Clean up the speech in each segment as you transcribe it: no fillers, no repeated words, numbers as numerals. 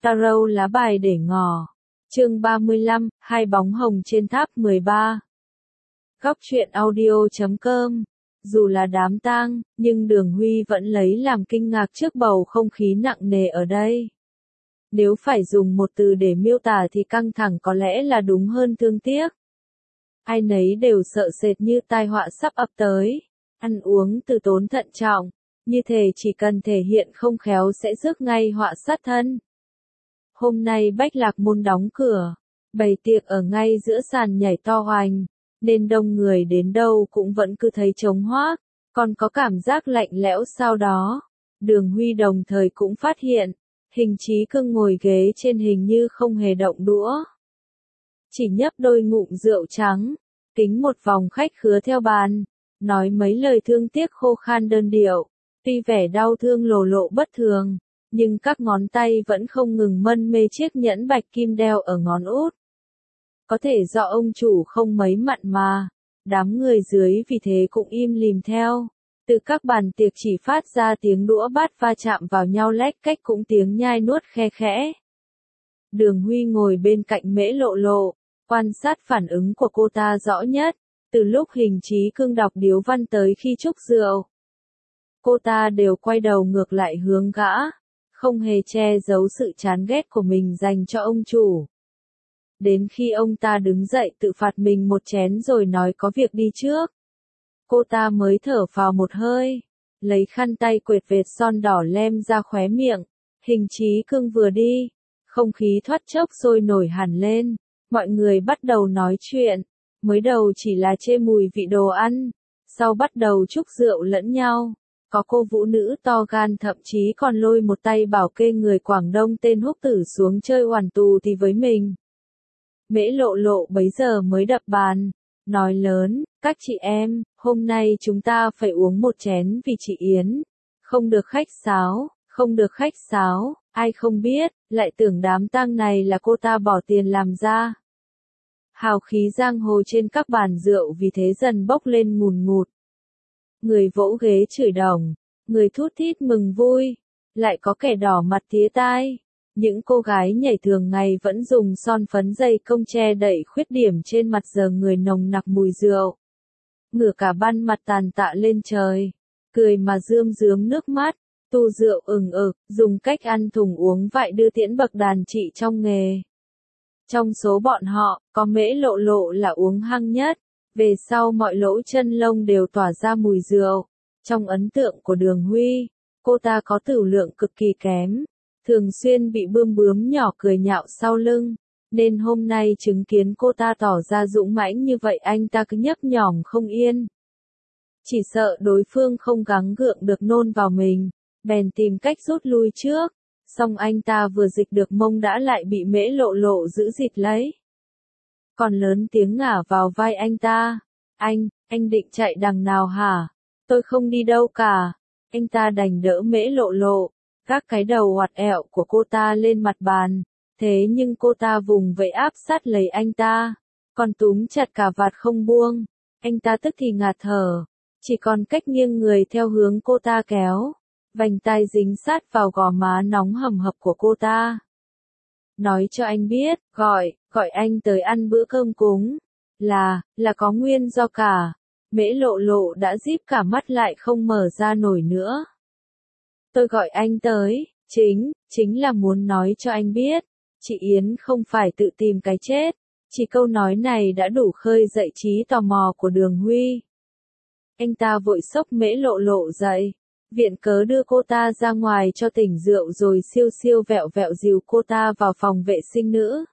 Tarot lá bài để ngỏ. Chương 35, hai bóng hồng trên tháp 13. Góc truyện audio.com. Dù là đám tang, nhưng Đường Huy vẫn lấy làm kinh ngạc trước bầu không khí nặng nề ở đây. Nếu phải dùng một từ để miêu tả thì căng thẳng có lẽ là đúng hơn thương tiếc. Ai nấy đều sợ sệt như tai họa sắp ập tới. Ăn uống từ tốn thận trọng, như thể chỉ cần thể hiện không khéo sẽ rước ngay họa sát thân. Hôm nay Bách Lạc Môn đóng cửa, bày tiệc ở ngay giữa sàn nhảy to hoành, nên đông người đến đâu cũng vẫn cứ thấy trống hoác, còn có cảm giác lạnh lẽo sau đó. Đường Huy đồng thời cũng phát hiện, Hình Chí Cương ngồi ghế trên hình như không hề động đũa. Chỉ nhấp đôi ngụm rượu trắng, kính một vòng khách khứa theo bàn, nói mấy lời thương tiếc khô khan đơn điệu, tuy vẻ đau thương lồ lộ bất thường, nhưng các ngón tay vẫn không ngừng mân mê chiếc nhẫn bạch kim đeo ở ngón út. Có thể do ông chủ không mấy mặn mà, đám người dưới vì thế cũng im lìm theo. Từ các bàn tiệc chỉ phát ra tiếng đũa bát va chạm vào nhau lách cách cũng tiếng nhai nuốt khe khẽ. Đường Huy ngồi bên cạnh Mễ Lộ Lộ, quan sát phản ứng của cô ta rõ nhất, từ lúc Hình Chí Cương đọc điếu văn tới khi chúc rượu. Cô ta đều quay đầu ngược lại hướng gã, không hề che giấu sự chán ghét của mình dành cho ông chủ. Đến khi ông ta đứng dậy tự phạt mình một chén rồi nói có việc đi trước, cô ta mới thở phào một hơi, lấy khăn tay quệt vệt son đỏ lem ra khóe miệng. Hình Chí Cương vừa đi, không khí thoát chốc sôi nổi hẳn lên, mọi người bắt đầu nói chuyện, mới đầu chỉ là chê mùi vị đồ ăn, sau bắt đầu chúc rượu lẫn nhau. Có cô vũ nữ to gan thậm chí còn lôi một tay bảo kê người Quảng Đông tên Húc Tử xuống chơi hoàn tù thì với mình. Mễ Lộ Lộ bấy giờ mới đập bàn, nói lớn, các chị em, hôm nay chúng ta phải uống một chén vì chị Yến. Không được khách sáo, không được khách sáo, ai không biết, lại tưởng đám tang này là cô ta bỏ tiền làm ra. Hào khí giang hồ trên các bàn rượu vì thế dần bốc lên ngùn ngụt. Người vỗ ghế chửi đồng, người thút thít mừng vui, lại có kẻ đỏ mặt tía tai. Những cô gái nhảy thường ngày vẫn dùng son phấn dây công che đậy khuyết điểm trên mặt giờ người nồng nặc mùi rượu. Ngửa cả ban mặt tàn tạ lên trời, cười mà rơm rớm nước mắt, tu rượu ừng ực, dùng cách ăn thùng uống vại đưa tiễn bậc đàn chị trong nghề. Trong số bọn họ, có Mễ Lộ Lộ là uống hăng nhất. Về sau mọi lỗ chân lông đều tỏa ra mùi rượu. Trong ấn tượng của Đường Huy, cô ta có tửu lượng cực kỳ kém, thường xuyên bị bươm bướm nhỏ cười nhạo sau lưng, nên hôm nay chứng kiến cô ta tỏ ra dũng mãnh như vậy anh ta cứ nhấp nhổm không yên. Chỉ sợ đối phương không gắng gượng được nôn vào mình, bèn tìm cách rút lui trước, song anh ta vừa dịch được mông đã lại bị Mễ Lộ Lộ giữ dịt lấy. Còn lớn tiếng ngả vào vai anh ta. Anh định chạy đằng nào hả? Tôi không đi đâu cả. Anh ta đành đỡ Mễ Lộ Lộ, các cái đầu oặt ẹo của cô ta lên mặt bàn. Thế nhưng cô ta vùng vẫy áp sát lấy anh ta, còn túm chặt cà vạt không buông. Anh ta tức thì ngạt thở, chỉ còn cách nghiêng người theo hướng cô ta kéo. Vành tai dính sát vào gò má nóng hầm hập của cô ta. Nói cho anh biết, gọi anh tới ăn bữa cơm cúng, là có nguyên do cả. Mễ Lộ Lộ đã díp cả mắt lại không mở ra nổi nữa. Tôi gọi anh tới, chính là muốn nói cho anh biết, chị Yến không phải tự tìm cái chết. Chỉ câu nói này đã đủ khơi dậy trí tò mò của Đường Huy. Anh ta vội xốc Mễ Lộ Lộ dậy, viện cớ đưa cô ta ra ngoài cho tỉnh rượu rồi siêu siêu vẹo vẹo dìu cô ta vào phòng vệ sinh nữ.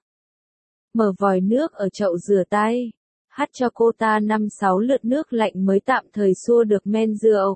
Mở vòi nước ở chậu rửa tay, hắt cho cô ta 5-6 lượt nước lạnh mới tạm thời xua được men rượu.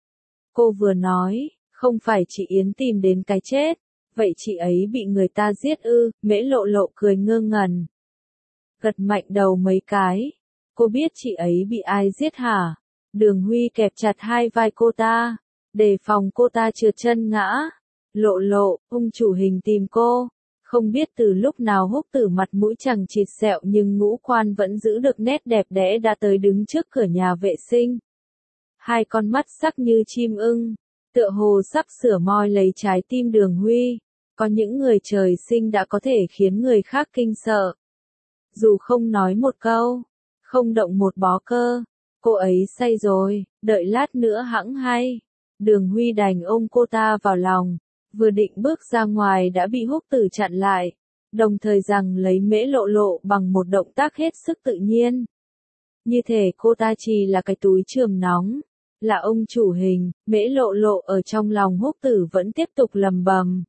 Cô vừa nói, không phải chị Yến tìm đến cái chết, vậy chị ấy bị người ta giết ư? Mễ Lộ Lộ cười ngơ ngẩn, gật mạnh đầu mấy cái. Cô biết chị ấy bị ai giết hả? Đường Huy kẹp chặt hai vai cô ta, đề phòng cô ta trượt chân ngã. Lộ Lộ, ông chủ Hình tìm cô. Không biết từ lúc nào Húc Tử mặt mũi chằng chịt sẹo nhưng ngũ quan vẫn giữ được nét đẹp đẽ đã tới đứng trước cửa nhà vệ sinh. Hai con mắt sắc như chim ưng, tựa hồ sắp sửa moi lấy trái tim Đường Huy. Có những người trời sinh đã có thể khiến người khác kinh sợ. Dù không nói một câu, không động một bó cơ, cô ấy say rồi, đợi lát nữa hẵng hay. Đường Huy đành ôm cô ta vào lòng, vừa định bước ra ngoài đã bị Húc Tử chặn lại, đồng thời rằng lấy Mễ Lộ Lộ bằng một động tác hết sức tự nhiên. Như thể cô ta chỉ là cái túi chườm nóng, là ông chủ hình. Mễ Lộ Lộ ở trong lòng Húc Tử vẫn tiếp tục lầm bầm.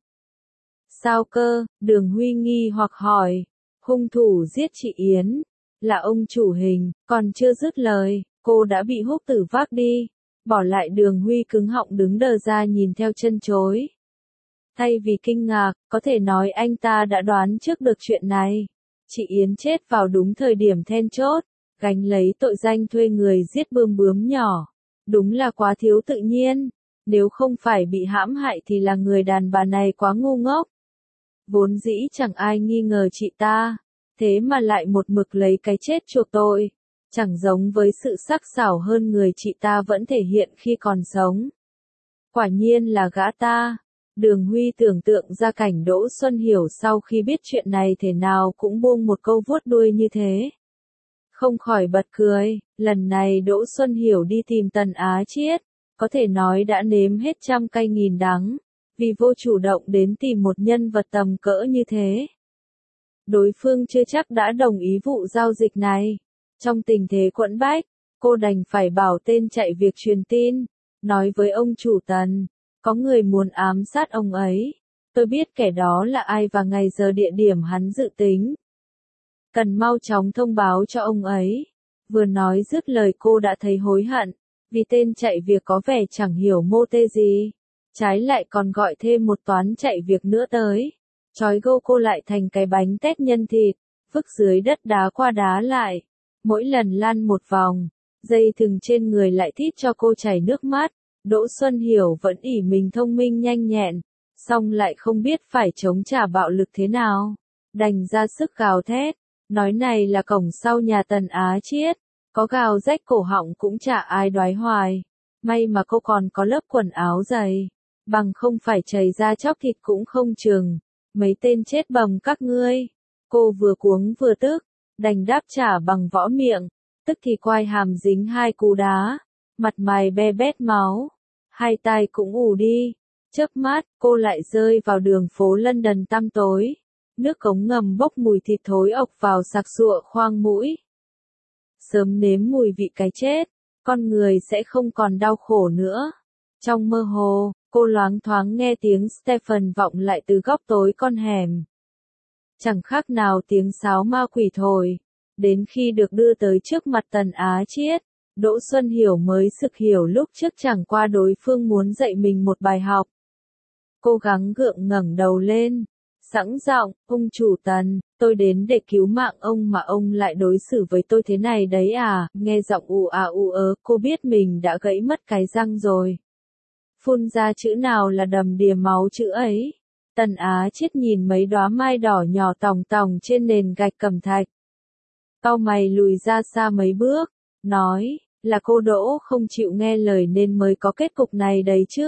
Sao cơ? Đường Huy nghi hoặc hỏi. Hung thủ giết chị Yến, là ông chủ hình, còn chưa dứt lời, cô đã bị Húc Tử vác đi, bỏ lại Đường Huy cứng họng đứng đờ ra nhìn theo chân chối. Thay vì kinh ngạc, có thể nói anh ta đã đoán trước được chuyện này. Chị Yến chết vào đúng thời điểm then chốt, gánh lấy tội danh thuê người giết bươm bướm nhỏ. Đúng là quá thiếu tự nhiên, nếu không phải bị hãm hại thì là người đàn bà này quá ngu ngốc. Vốn dĩ chẳng ai nghi ngờ chị ta, thế mà lại một mực lấy cái chết chuộc tội, chẳng giống với sự sắc sảo hơn người chị ta vẫn thể hiện khi còn sống. Quả nhiên là gã ta. Đường Huy tưởng tượng ra cảnh Đỗ Xuân Hiểu sau khi biết chuyện này thế nào cũng buông một câu vuốt đuôi như thế. Không khỏi bật cười, lần này Đỗ Xuân Hiểu đi tìm Tần Á Chiết, có thể nói đã nếm hết trăm cay nghìn đắng, vì vô chủ động đến tìm một nhân vật tầm cỡ như thế. Đối phương chưa chắc đã đồng ý vụ giao dịch này. Trong tình thế quẫn bách, cô đành phải bảo tên chạy việc truyền tin, nói với ông chủ Tần, có người muốn ám sát ông ấy. Tôi biết kẻ đó là ai và ngày giờ địa điểm hắn dự tính. Cần mau chóng thông báo cho ông ấy. Vừa nói dứt lời cô đã thấy hối hận, vì tên chạy việc có vẻ chẳng hiểu mô tê gì. Trái lại còn gọi thêm một toán chạy việc nữa tới. Trói gô cô lại thành cái bánh tét nhân thịt, vứt dưới đất đá qua đá lại. Mỗi lần lăn một vòng, dây thừng trên người lại thít cho cô chảy nước mắt. Đỗ Xuân Hiểu vẫn ỷ mình thông minh nhanh nhẹn, song lại không biết phải chống trả bạo lực thế nào. Đành ra sức gào thét, nói này là cổng sau nhà Tần Á Chiết, có gào rách cổ họng cũng chả ai đoái hoài. May mà cô còn có lớp quần áo dày, bằng không phải chảy ra chóc thịt cũng không chừng. Mấy tên chết bầm các ngươi. Cô vừa cuống vừa tức, đành đáp trả bằng võ miệng, tức thì quai hàm dính hai cú đá, mặt mày be bét máu, hai tai cũng ù đi. Chớp mắt, cô lại rơi vào đường phố London tăm tối. Nước cống ngầm bốc mùi thịt thối ộc vào sặc sụa khoang mũi. Sớm nếm mùi vị cái chết, con người sẽ không còn đau khổ nữa. Trong mơ hồ, cô loáng thoáng nghe tiếng Stephen vọng lại từ góc tối con hẻm. Chẳng khác nào tiếng sáo ma quỷ thổi. Đến khi được đưa tới trước mặt Tần Á Chiết, Đỗ Xuân Hiểu mới sực hiểu lúc trước chẳng qua đối phương muốn dạy mình một bài học. Cố gắng gượng ngẩng đầu lên, sẵn giọng, ông chủ Tần, tôi đến để cứu mạng ông mà ông lại đối xử với tôi thế này đấy à. Nghe giọng ù à ù ớ, cô biết mình đã gãy mất cái răng rồi. Phun ra chữ nào là đầm đìa máu chữ ấy. Tần Á Chiết nhìn mấy đóa mai đỏ nhỏ tòng tòng trên nền gạch cẩm thạch. Cau mày lùi ra xa mấy bước, nói, là cô Đỗ không chịu nghe lời nên mới có kết cục này đấy chứ.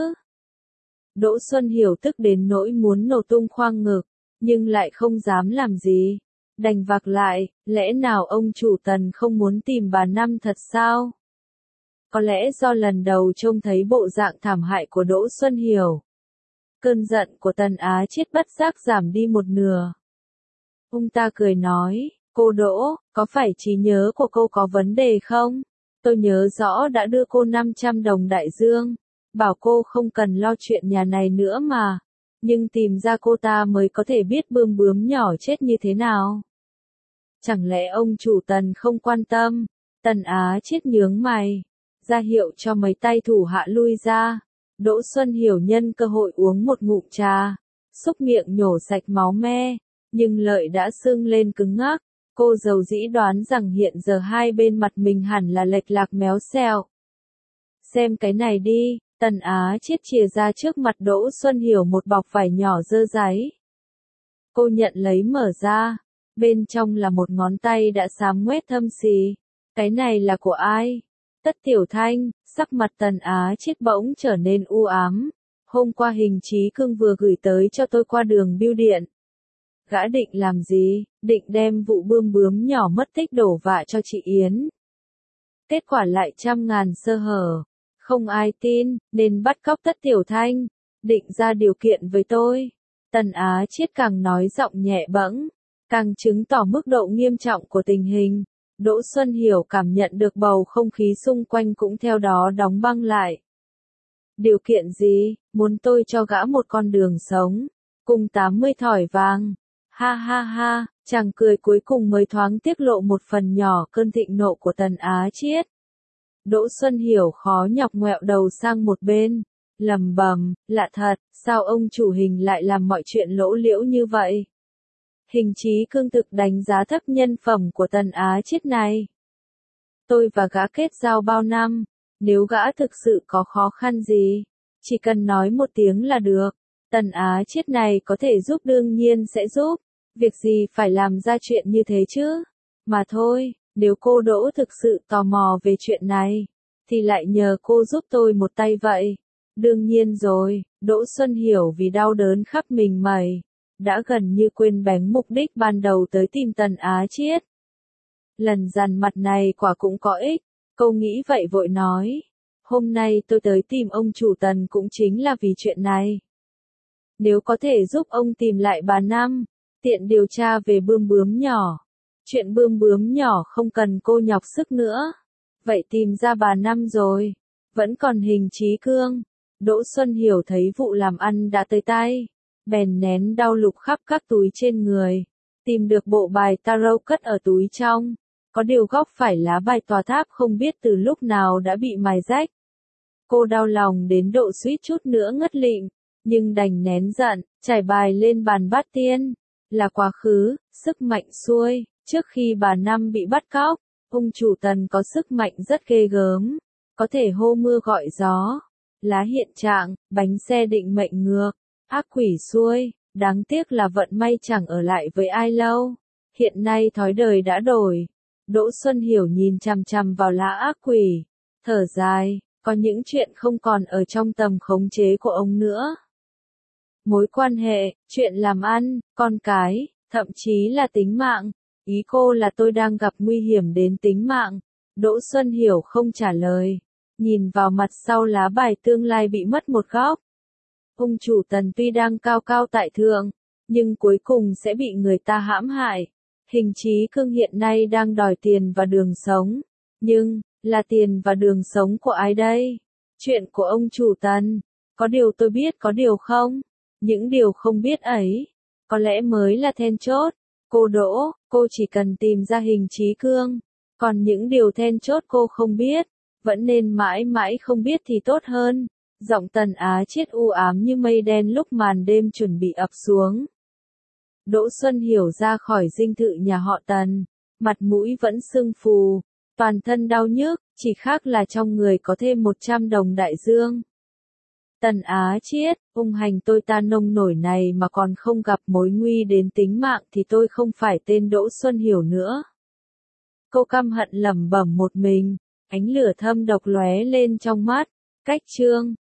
Đỗ Xuân Hiểu tức đến nỗi muốn nổ tung khoang ngực, nhưng lại không dám làm gì. Đành vạc lại, lẽ nào ông chủ Tần không muốn tìm bà Năm thật sao? Có lẽ do lần đầu trông thấy bộ dạng thảm hại của Đỗ Xuân Hiểu. Cơn giận của Tần Á Chiết bất giác giảm đi một nửa. Ông ta cười nói, cô Đỗ, có phải trí nhớ của cô có vấn đề không? Tôi nhớ rõ đã đưa cô 500 đồng đại dương, bảo cô không cần lo chuyện nhà này nữa mà. Nhưng tìm ra cô ta mới có thể biết bươm bướm nhỏ chết như thế nào. Chẳng lẽ ông chủ Tần không quan tâm? Tần Á Chiết nhướng mày, ra hiệu cho mấy tay thủ hạ lui ra. Đỗ Xuân Hiểu nhân cơ hội uống một ngụm trà, xúc miệng nhổ sạch máu me, nhưng lợi đã sưng lên cứng ngắc. Cô dầu dĩ đoán rằng hiện giờ hai bên mặt mình hẳn là lệch lạc méo xẹo. Xem cái này đi, Tần Á Chiết chìa ra trước mặt Đỗ Xuân Hiểu một bọc vải nhỏ dơ dáy. Cô nhận lấy mở ra, bên trong là một ngón tay đã xám ngoét thâm xì. Cái này là của ai? Tất Tiểu Thanh, sắc mặt Tần Á Chiết bỗng trở nên u ám. Hôm qua Hình Chí Cương vừa gửi tới cho tôi qua đường bưu điện. Gã định làm gì? Định đem vụ bươm bướm nhỏ mất tích đổ vạ cho chị Yến. Kết quả lại trăm ngàn sơ hở. Không ai tin, nên bắt cóc Tất Tiểu Thanh. Định ra điều kiện với tôi. Tần Á Chiết càng nói giọng nhẹ bẫng, càng chứng tỏ mức độ nghiêm trọng của tình hình. Đỗ Xuân Hiểu cảm nhận được bầu không khí xung quanh cũng theo đó đóng băng lại. Điều kiện gì? Muốn tôi cho gã một con đường sống, cùng 80 thỏi vàng. Ha ha ha, chàng cười cuối cùng mới thoáng tiết lộ một phần nhỏ cơn thịnh nộ của Tần Á Chiết. Đỗ Xuân Hiểu khó nhọc ngoẹo đầu sang một bên, lẩm bẩm, lạ thật, sao ông chủ Hình lại làm mọi chuyện lỗ liễu như vậy? Hình Chí Cương thực đánh giá thấp nhân phẩm của Tần Á Chiết này. Tôi và gã kết giao bao năm, nếu gã thực sự có khó khăn gì, chỉ cần nói một tiếng là được. Tần Á Chiết này có thể giúp đương nhiên sẽ giúp, việc gì phải làm ra chuyện như thế chứ? Mà thôi, nếu cô Đỗ thực sự tò mò về chuyện này, thì lại nhờ cô giúp tôi một tay vậy. Đương nhiên rồi, Đỗ Xuân Hiểu vì đau đớn khắp mình mẩy, đã gần như quên bén mục đích ban đầu tới tìm Tần Á Chiết. Lần dằn mặt này quả cũng có ích, cô nghĩ vậy vội nói. Hôm nay tôi tới tìm ông chủ Tần cũng chính là vì chuyện này. Nếu có thể giúp ông tìm lại bà Năm, tiện điều tra về bươm bướm nhỏ. Chuyện bươm bướm nhỏ không cần cô nhọc sức nữa. Vậy tìm ra bà Năm rồi. Vẫn còn Hình Chí Cương. Đỗ Xuân Hiểu thấy vụ làm ăn đã tới tay. Bèn nén đau lục khắp các túi trên người. Tìm được bộ bài tarot cất ở túi trong. Có điều góc phải lá bài tòa tháp không biết từ lúc nào đã bị mài rách. Cô đau lòng đến độ suýt chút nữa ngất lịm. Nhưng đành nén giận, trải bài lên bàn bát tiên. Là quá khứ, sức mạnh xuôi. Trước khi bà Năm bị bắt cóc, ông chủ Tần có sức mạnh rất ghê gớm. Có thể hô mưa gọi gió. Lá hiện trạng, bánh xe định mệnh ngược. Ác quỷ xuôi, đáng tiếc là vận may chẳng ở lại với ai lâu. Hiện nay thói đời đã đổi. Đỗ Xuân Hiểu nhìn chằm chằm vào lá ác quỷ. Thở dài, có những chuyện không còn ở trong tầm khống chế của ông nữa. Mối quan hệ, chuyện làm ăn, con cái, thậm chí là tính mạng. Ý cô là tôi đang gặp nguy hiểm đến tính mạng. Đỗ Xuân Hiểu không trả lời. Nhìn vào mặt sau lá bài tương lai bị mất một góc. Ông chủ Tần tuy đang cao cao tại thượng, nhưng cuối cùng sẽ bị người ta hãm hại. Hình Chí Cương hiện nay đang đòi tiền và đường sống. Nhưng, là tiền và đường sống của ai đây? Chuyện của ông chủ Tần. Có điều tôi biết có điều không? Những điều không biết ấy, có lẽ mới là then chốt. Cô Đỗ, cô chỉ cần tìm ra Hình Chí Cương. Còn những điều then chốt cô không biết, vẫn nên mãi mãi không biết thì tốt hơn. Giọng Tần Á Chiết u ám như mây đen lúc màn đêm chuẩn bị ập xuống. Đỗ Xuân Hiểu ra khỏi dinh thự nhà họ Tần, mặt mũi vẫn sưng phù, toàn thân đau nhức, chỉ khác là trong người có thêm 100 đồng đại dương. Tần Á Chiết, ung hành tôi ta nông nổi này mà còn không gặp mối nguy đến tính mạng thì tôi không phải tên Đỗ Xuân Hiểu nữa. Cô căm hận lẩm bẩm một mình, ánh lửa thâm độc lóe lên trong mắt. Cách chương